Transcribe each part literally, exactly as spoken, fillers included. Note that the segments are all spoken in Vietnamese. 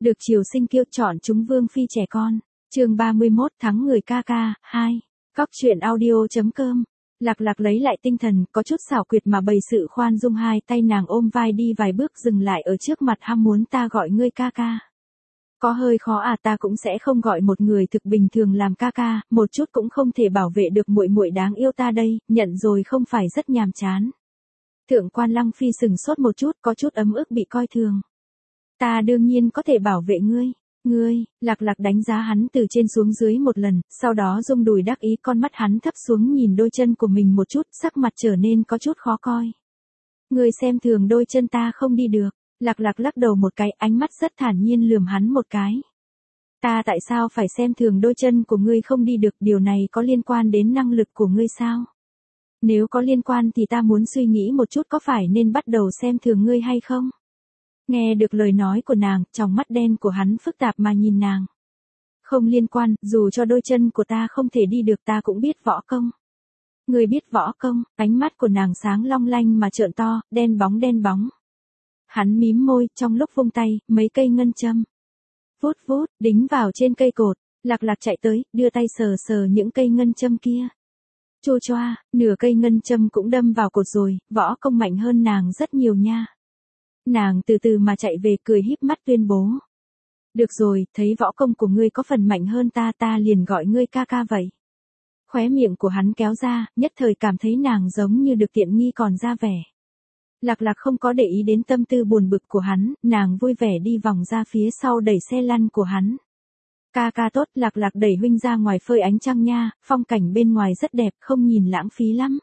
Được triều sinh kiêu chọn chúng vương phi trẻ con. Chương ba mươi mốt tháng người ca ca, hai. Cóc truyện audio.com. Lạc Lạc lấy lại tinh thần, có chút xảo quyệt mà bày sự khoan dung, hai tay nàng ôm vai đi vài bước dừng lại ở trước mặt, ham muốn ta gọi ngươi ca ca. Có hơi khó à, ta cũng sẽ không gọi một người thực bình thường làm ca ca, một chút cũng không thể bảo vệ được muội muội đáng yêu ta đây, nhận rồi không phải rất nhàm chán. Thượng quan Lăng Phi sừng sốt một chút, có chút ấm ức bị coi thường. Ta đương nhiên có thể bảo vệ ngươi. Ngươi, Lạc Lạc đánh giá hắn từ trên xuống dưới một lần, sau đó rung đùi đắc ý, con mắt hắn thấp xuống nhìn đôi chân của mình một chút, sắc mặt trở nên có chút khó coi. Ngươi xem thường đôi chân ta không đi được. Lạc Lạc lắc đầu một cái, ánh mắt rất thản nhiên lườm hắn một cái. Ta tại sao phải xem thường đôi chân của ngươi không đi được, điều này có liên quan đến năng lực của ngươi sao? Nếu có liên quan thì ta muốn suy nghĩ một chút có phải nên bắt đầu xem thường ngươi hay không? Nghe được lời nói của nàng, tròng mắt đen của hắn phức tạp mà nhìn nàng. Không liên quan, dù cho đôi chân của ta không thể đi được ta cũng biết võ công. Ngươi biết võ công? Ánh mắt của nàng sáng long lanh mà trợn to, đen bóng đen bóng. Hắn mím môi, trong lúc vung tay, mấy cây ngân châm. Vút vút, đính vào trên cây cột. Lạc Lạc chạy tới, đưa tay sờ sờ những cây ngân châm kia. Chua choa, nửa cây ngân châm cũng đâm vào cột rồi, võ công mạnh hơn nàng rất nhiều nha. Nàng từ từ mà chạy về, cười híp mắt tuyên bố. Được rồi, thấy võ công của ngươi có phần mạnh hơn ta, ta liền gọi ngươi ca ca vậy. Khóe miệng của hắn kéo ra, nhất thời cảm thấy nàng giống như được tiện nghi còn ra vẻ. Lạc Lạc không có để ý đến tâm tư buồn bực của hắn, nàng vui vẻ đi vòng ra phía sau đẩy xe lăn của hắn. Ca ca tốt, Lạc Lạc đẩy huynh ra ngoài phơi ánh trăng nha, phong cảnh bên ngoài rất đẹp, không nhìn lãng phí lắm.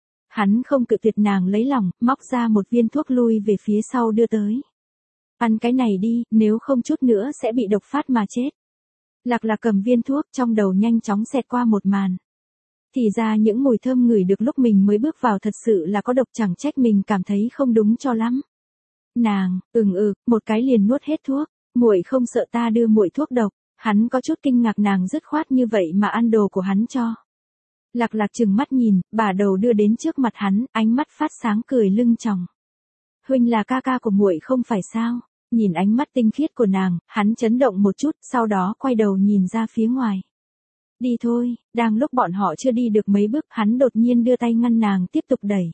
Hắn không cự tuyệt, nàng lấy lòng, móc ra một viên thuốc lui về phía sau đưa tới. Ăn cái này đi, nếu không chút nữa sẽ bị độc phát mà chết. Lạc Lạc cầm viên thuốc, trong đầu nhanh chóng xẹt qua một màn. Thì ra những mùi thơm ngửi được lúc mình mới bước vào thật sự là có độc, chẳng trách mình cảm thấy không đúng cho lắm. Nàng, ừng ừ, một cái liền nuốt hết thuốc. Muội không sợ ta đưa muội thuốc độc? Hắn có chút kinh ngạc nàng dứt khoát như vậy mà ăn đồ của hắn cho. Lạc Lạc trừng mắt nhìn, bà đầu đưa đến trước mặt hắn, ánh mắt phát sáng cười lưng tròng. Huynh là ca ca của muội không phải sao? Nhìn ánh mắt tinh khiết của nàng, hắn chấn động một chút, sau đó quay đầu nhìn ra phía ngoài. Đi thôi, đang lúc bọn họ chưa đi được mấy bước, hắn đột nhiên đưa tay ngăn nàng tiếp tục đẩy.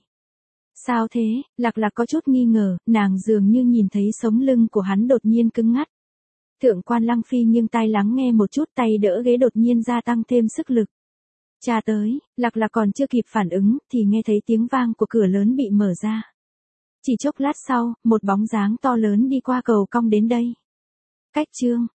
Sao thế? Lạc Lạc có chút nghi ngờ, nàng dường như nhìn thấy sống lưng của hắn đột nhiên cứng ngắt. Thượng quan Lăng Phi nghiêng tai lắng nghe một chút, tay đỡ ghế đột nhiên gia tăng thêm sức lực. Cha tới, Lạc Lạc còn chưa kịp phản ứng, thì nghe thấy tiếng vang của cửa lớn bị mở ra. Chỉ chốc lát sau, một bóng dáng to lớn đi qua cầu cong đến đây. Cách chương,